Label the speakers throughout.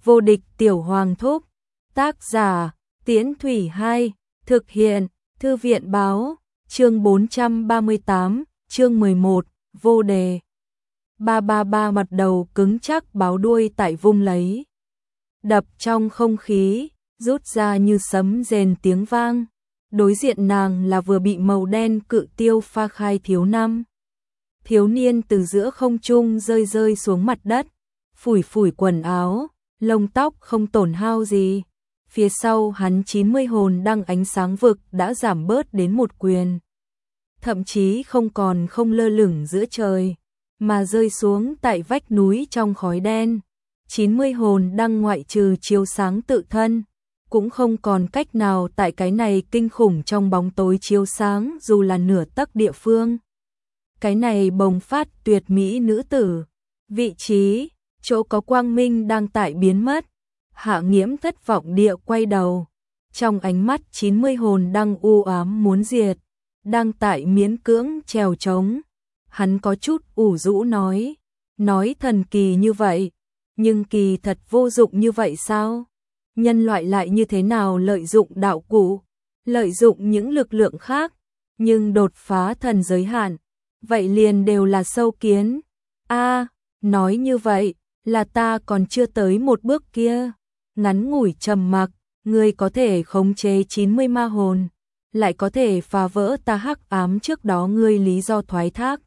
Speaker 1: Vô địch tiểu hoàng thúc. Tác giả Tiễn Thủy 2. Thực hiện Thư viện báo. Chương 438, chương 11, vô đề. 333 mặt đầu cứng chắc báo đuôi tại vung lấy. Đập trong không khí, rút ra như sấm rền tiếng vang. Đối diện nàng là vừa bị màu đen cự tiêu pha khai thiếu năm. Thiếu niên từ giữa không trung rơi rơi xuống mặt đất, phủi phủi quần áo, lông tóc không tổn hao gì. Phía sau hắn 90 hồn đăng ánh sáng vực đã giảm bớt đến một quyền. Thậm chí không lơ lửng giữa trời, mà rơi xuống tại vách núi trong khói đen. 90 hồn đăng ngoại trừ chiếu sáng tự thân, cũng không còn cách nào tại cái này kinh khủng trong bóng tối chiếu sáng dù là nửa tấc địa phương. Cái này bồng phát tuyệt mỹ nữ tử, vị trí, chỗ có quang minh đang tại biến mất. Hạ Nghiễm thất vọng địa quay đầu, trong ánh mắt 90 hồn đăng u ám muốn diệt, đang tại miễn cưỡng trèo trống. Hắn có chút ủ rũ nói thần kỳ như vậy, nhưng kỳ thật vô dụng như vậy sao? Nhân loại lại như thế nào lợi dụng đạo cụ, lợi dụng những lực lượng khác, nhưng đột phá thần giới hạn, vậy liền đều là sâu kiến. Nói như vậy, là ta còn chưa tới một bước kia. Ngắn ngủi trầm mặc, ngươi có thể khống chế 90 ma hồn, lại có thể phá vỡ ta hắc ám trước đó ngươi lý do thoái thác.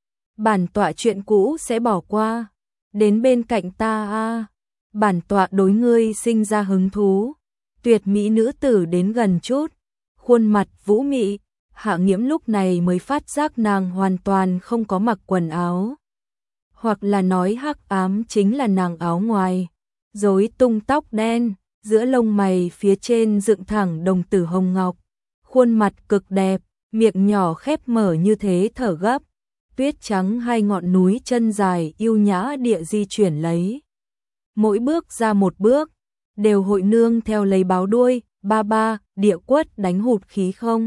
Speaker 1: Bản tọa chuyện cũ sẽ bỏ qua, đến bên cạnh ta bản tọa đối ngươi sinh ra hứng thú. Tuyệt mỹ nữ tử đến gần chút, khuôn mặt vũ mị. Hạ Nghiễm lúc này mới phát giác nàng hoàn toàn không có mặc quần áo, hoặc là nói hắc ám chính là nàng áo ngoài. Rối tung tóc đen, giữa lông mày phía trên dựng thẳng đồng tử hồng ngọc, khuôn mặt cực đẹp, miệng nhỏ khép mở như thế thở gấp. Tuyết trắng hai ngọn núi chân dài yêu nhã địa di chuyển lấy. Mỗi bước ra một bước, đều hội nương theo lấy báo đuôi, ba địa quất đánh hụt khí không.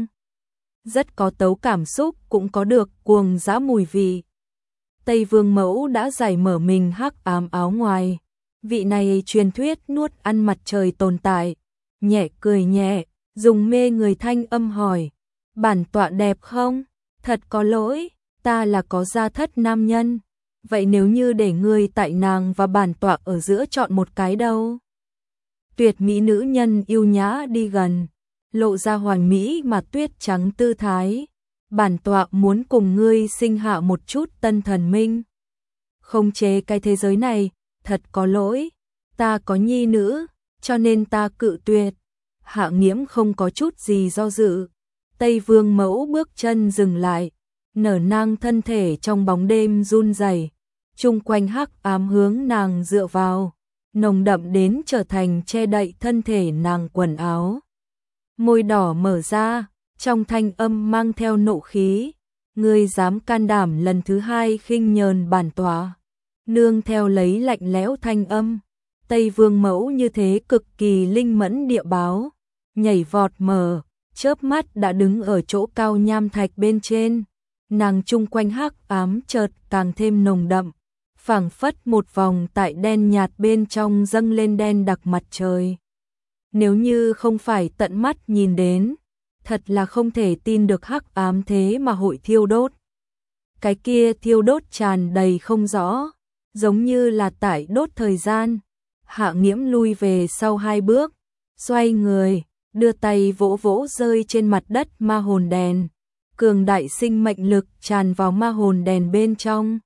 Speaker 1: Rất có tấu cảm xúc, cũng có được cuồng dã mùi vị. Tây Vương mẫu đã giải mở mình hắc ám áo ngoài. Vị này truyền thuyết nuốt ăn mặt trời tồn tại, nhẹ cười nhẹ, dùng mê người thanh âm hỏi, bản tọa đẹp không? Thật có lỗi, ta là có gia thất nam nhân, vậy nếu như để ngươi tại nàng và bản tọa ở giữa chọn một cái đâu? Tuyệt mỹ nữ nhân yêu nhã đi gần, lộ ra hoàn mỹ mà tuyết trắng tư thái. Bản tọa muốn cùng ngươi sinh hạ một chút tân thần minh, khống chế cái thế giới này. Thật có lỗi, ta có nhi nữ, cho nên ta cự tuyệt. Hạ Nghiễm không có chút gì do dự. Tây Vương mẫu bước chân dừng lại, nở nang thân thể trong bóng đêm run rẩy, chung quanh hắc ám hướng nàng dựa vào, nồng đậm đến trở thành che đậy thân thể nàng quần áo. Môi đỏ mở ra, trong thanh âm mang theo nộ khí, ngươi dám can đảm lần thứ hai khinh nhờn bản tọa. Nương theo lấy lạnh lẽo thanh âm, Tây Vương mẫu như thế cực kỳ linh mẫn địa báo, nhảy vọt mở, chớp mắt đã đứng ở chỗ cao nham thạch bên trên. Nàng chung quanh hắc ám chợt càng thêm nồng đậm, phảng phất một vòng tại đen nhạt bên trong dâng lên đen đặc mặt trời. Nếu như không phải tận mắt nhìn đến, thật là không thể tin được hắc ám thế mà hội thiêu đốt. Cái kia thiêu đốt tràn đầy không rõ, giống như là tại đốt thời gian. Hạ Nghiễm lui về sau hai bước, xoay người, đưa tay vỗ vỗ rơi trên mặt đất ma hồn đèn. Cường đại sinh mệnh lực tràn vào ma hồn đèn bên trong.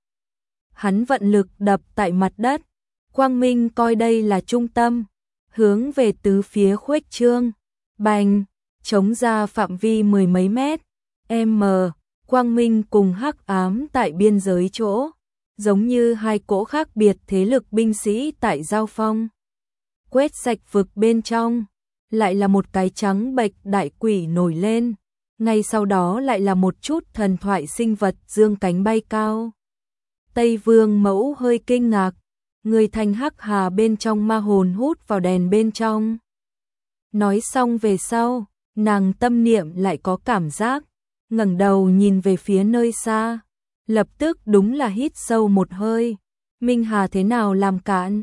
Speaker 1: Hắn vận lực đập tại mặt đất, quang minh coi đây là trung tâm, hướng về tứ phía khuếch trương. Bành, chống ra phạm vi mười mấy mét, quang minh cùng hắc ám tại biên giới chỗ, giống như hai cỗ khác biệt thế lực binh sĩ tại giao phong. Quét sạch vực bên trong, lại là một cái trắng bệch đại quỷ nổi lên, ngay sau đó lại là một chút thần thoại sinh vật dương cánh bay cao. Tây Vương mẫu hơi kinh ngạc, người thành hắc hà bên trong ma hồn hút vào đèn bên trong. Nói xong về sau, nàng tâm niệm lại có cảm giác, ngẩng đầu nhìn về phía nơi xa. Lập tức đúng là hít sâu một hơi. Minh Hà thế nào làm cản?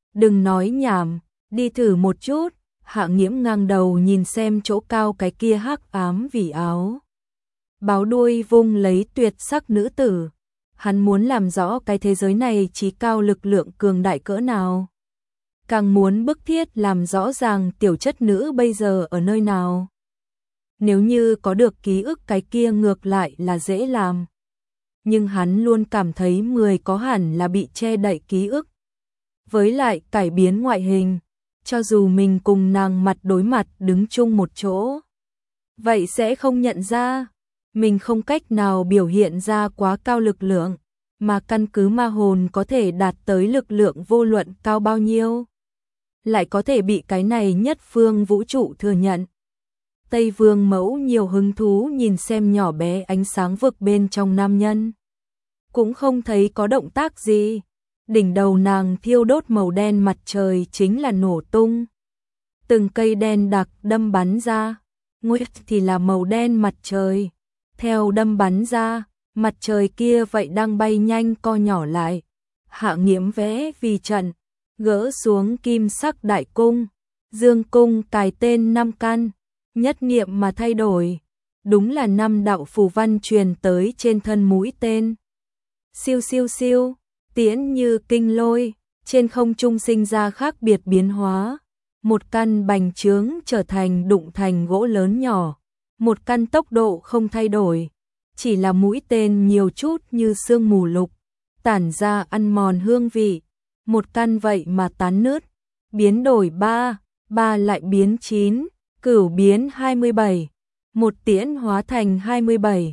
Speaker 1: Đừng nói nhảm, đi thử một chút. Hạ Nghiễm ngang đầu nhìn xem chỗ cao cái kia hắc ám vỉ áo báo đuôi vung lấy tuyệt sắc nữ tử. Hắn muốn làm rõ cái thế giới này chí cao lực lượng cường đại cỡ nào. Càng muốn bức thiết làm rõ ràng tiểu chất nữ bây giờ ở nơi nào. Nếu như có được ký ức cái kia ngược lại là dễ làm. Nhưng hắn luôn cảm thấy người có hẳn là bị che đậy ký ức. Với lại cải biến ngoại hình, cho dù mình cùng nàng mặt đối mặt đứng chung một chỗ, vậy sẽ không nhận ra. Mình không cách nào biểu hiện ra quá cao lực lượng, mà căn cứ ma hồn có thể đạt tới lực lượng vô luận cao bao nhiêu, lại có thể bị cái này nhất phương vũ trụ thừa nhận. Tây Vương Mẫu nhiều hứng thú nhìn xem nhỏ bé ánh sáng vực bên trong nam nhân. Cũng không thấy có động tác gì. Đỉnh đầu nàng thiêu đốt màu đen mặt trời chính là nổ tung. Từng cây đen đặc đâm bắn ra. Nguyệt thì là màu đen mặt trời. Theo đâm bắn ra, mặt trời kia vậy đang bay nhanh co nhỏ lại. Hạ Nghiễm vẽ vì trận, gỡ xuống kim sắc đại cung. Dương cung cài tên 5 căn, nhất niệm mà thay đổi. Đúng là 5 đạo phù văn truyền tới trên thân mũi tên. Siêu siêu siêu, tiễn như kinh lôi, trên không trung sinh ra khác biệt biến hóa. Một căn bành trướng trở thành đụng thành gỗ lớn nhỏ. Một căn tốc độ không thay đổi, chỉ là mũi tên nhiều chút như sương mù lục, tản ra ăn mòn hương vị. Một căn vậy mà tán nứt, biến đổi 3 lại biến 9, cửu biến 27. Một tiễn hóa thành 27.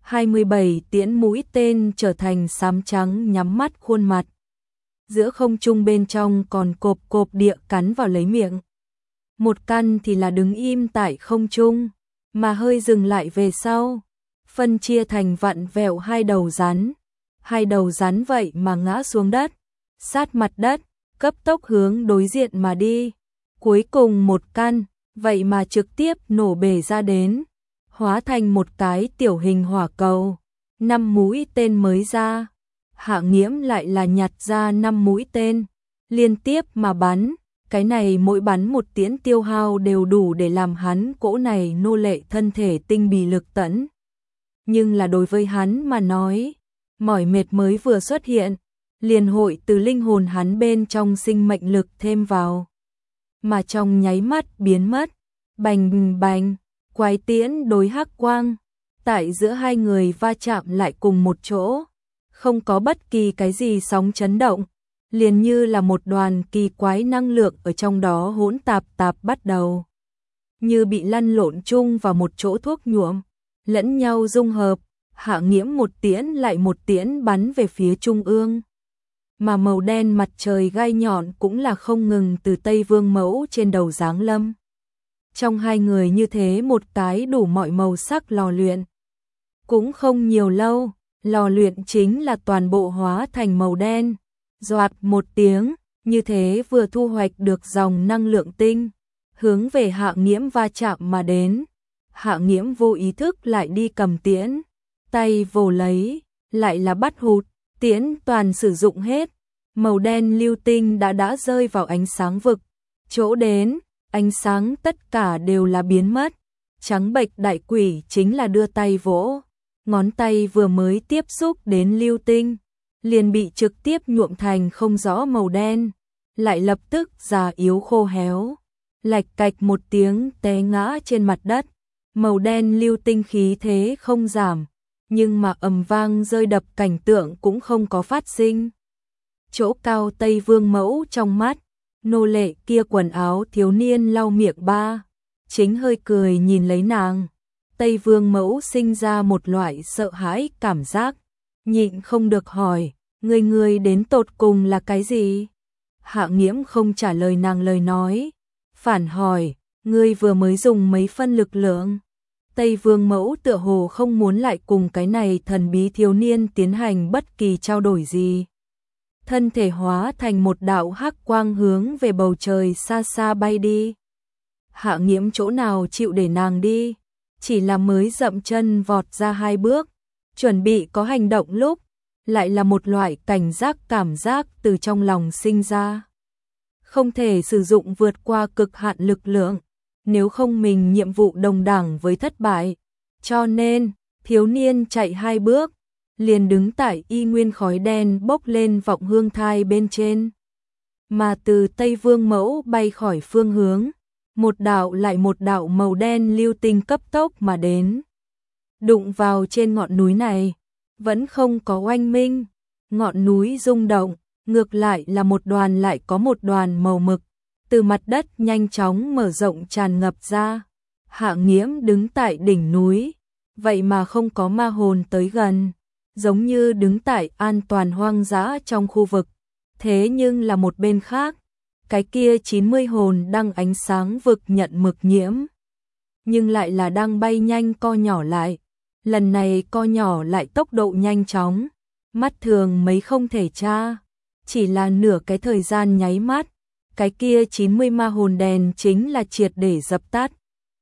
Speaker 1: 27 tiễn mũi tên trở thành xám trắng nhắm mắt khuôn mặt. Giữa không trung bên trong còn cộp cộp địa cắn vào lấy miệng. Một căn thì là đứng im tại không trung, mà hơi dừng lại về sau, phân chia thành vặn vẹo 2 đầu rắn. 2 đầu rắn vậy mà ngã xuống đất, sát mặt đất, cấp tốc hướng đối diện mà đi. Cuối cùng một căn, vậy mà trực tiếp nổ bể ra đến, hóa thành một cái tiểu hình hỏa cầu. 5 mũi tên mới ra, Hạ Nghiễm lại là nhặt ra 5 mũi tên, liên tiếp mà bắn. Cái này mỗi bắn một tiễn tiêu hao đều đủ để làm hắn cỗ này nô lệ thân thể tinh bì lực tẫn. Nhưng là đối với hắn mà nói, mỏi mệt mới vừa xuất hiện, liền hội từ linh hồn hắn bên trong sinh mệnh lực thêm vào. Mà trong nháy mắt biến mất, bành bành, quái tiễn đối hắc quang, tại giữa hai người va chạm lại cùng một chỗ, không có bất kỳ cái gì sóng chấn động. Liền như là một đoàn kỳ quái năng lượng ở trong đó hỗn tạp bắt đầu. Như bị lăn lộn chung vào một chỗ thuốc nhuộm, lẫn nhau dung hợp. Hạ Nghiễm một tiễn lại một tiễn bắn về phía trung ương. Mà màu đen mặt trời gai nhọn cũng là không ngừng từ Tây Vương Mẫu trên đầu giáng lâm. Trong hai người như thế một cái đủ mọi màu sắc lò luyện. Cũng không nhiều lâu, lò luyện chính là toàn bộ hóa thành màu đen. Doạt một tiếng, như thế vừa thu hoạch được dòng năng lượng tinh, hướng về Hạ Nghiễm va chạm mà đến. Hạ Nghiễm vô ý thức lại đi cầm tiễn, tay vồ lấy, lại là bắt hụt, tiễn toàn sử dụng hết. Màu đen lưu tinh đã rơi vào ánh sáng vực, chỗ đến, ánh sáng tất cả đều là biến mất. Trắng bệch đại quỷ chính là đưa tay vỗ, ngón tay vừa mới tiếp xúc đến lưu tinh, liền bị trực tiếp nhuộm thành không rõ màu đen, lại lập tức già yếu khô héo, lạch cạch một tiếng té ngã trên mặt đất. Màu đen lưu tinh khí thế không giảm, nhưng mà ầm vang rơi đập cảnh tượng cũng không có phát sinh. Chỗ cao Tây Vương Mẫu trong mắt, nô lệ kia quần áo thiếu niên lau miệng chính hơi cười nhìn lấy nàng. Tây Vương Mẫu sinh ra một loại sợ hãi cảm giác, nhịn không được hỏi, người đến tột cùng là cái gì? Hạ Nghiễm không trả lời nàng lời nói, phản hỏi, ngươi vừa mới dùng mấy phân lực lượng? Tây Vương Mẫu tựa hồ không muốn lại cùng cái này thần bí thiếu niên tiến hành bất kỳ trao đổi gì. Thân thể hóa thành một đạo hắc quang hướng về bầu trời xa xa bay đi. Hạ Nghiễm chỗ nào chịu để nàng đi, chỉ là mới dậm chân vọt ra 2 bước, chuẩn bị có hành động lúc, lại là một loại cảnh giác cảm giác từ trong lòng sinh ra. không thể sử dụng vượt qua cực hạn lực lượng, nếu không mình nhiệm vụ đồng đẳng với thất bại. Cho nên, thiếu niên chạy 2 bước, liền đứng tại y nguyên khói đen bốc lên vọng hương thai bên trên. Mà từ Tây Vương Mẫu bay khỏi phương hướng, một đạo lại một đạo màu đen lưu tinh cấp tốc mà đến. Đụng vào trên ngọn núi này, vẫn không có oanh minh, ngọn núi rung động, ngược lại là một đoàn lại có một đoàn màu mực, từ mặt đất nhanh chóng mở rộng tràn ngập ra. Hạ Nghiễm đứng tại đỉnh núi, vậy mà không có ma hồn tới gần, giống như đứng tại an toàn hoang dã trong khu vực. Thế nhưng là một bên khác, cái kia 90 hồn đang ánh sáng vực nhận mực nhiễm, nhưng lại là đang bay nhanh co nhỏ lại. Lần này co nhỏ lại tốc độ nhanh chóng, mắt thường mấy không thể tra, chỉ là nửa cái thời gian nháy mắt, cái kia 90 ma hồn đèn chính là triệt để dập tắt.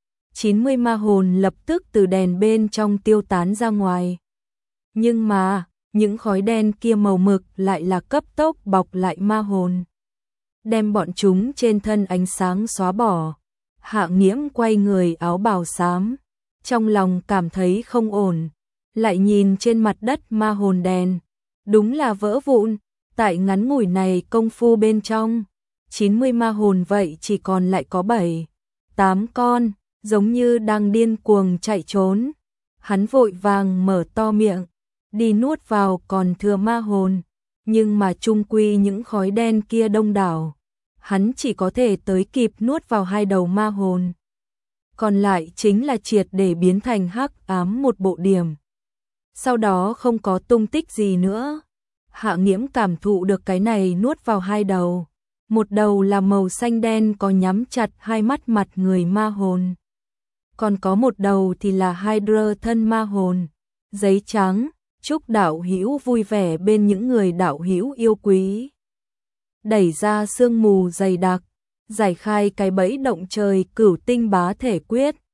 Speaker 1: 90 ma hồn lập tức từ đèn bên trong tiêu tán ra ngoài. Nhưng mà, những khói đen kia màu mực lại là cấp tốc bọc lại ma hồn, đem bọn chúng trên thân ánh sáng xóa bỏ. Hạ Nghiễm quay người áo bào xám, trong lòng cảm thấy không ổn, lại nhìn trên mặt đất ma hồn đèn, đúng là vỡ vụn. Tại ngắn ngủi này công phu bên trong, 90 ma hồn vậy chỉ còn lại có 7-8 con, giống như đang điên cuồng chạy trốn. Hắn vội vàng mở to miệng, đi nuốt vào còn thừa ma hồn, nhưng mà chung quy những khói đen kia đông đảo, hắn chỉ có thể tới kịp nuốt vào 2 đầu ma hồn. Còn lại chính là triệt để biến thành hắc ám một bộ điểm. Sau đó không có tung tích gì nữa. Hạ Nghiễm cảm thụ được cái này nuốt vào 2 đầu. Một đầu là màu xanh đen có nhắm chặt 2 mắt mặt người ma hồn. Còn có một đầu thì là Hydra thân ma hồn. Giấy trắng, chúc đạo hữu vui vẻ bên những người đạo hữu yêu quý. Đẩy ra sương mù dày đặc, giải khai cái bẫy động trời cửu tinh bá thể quyết.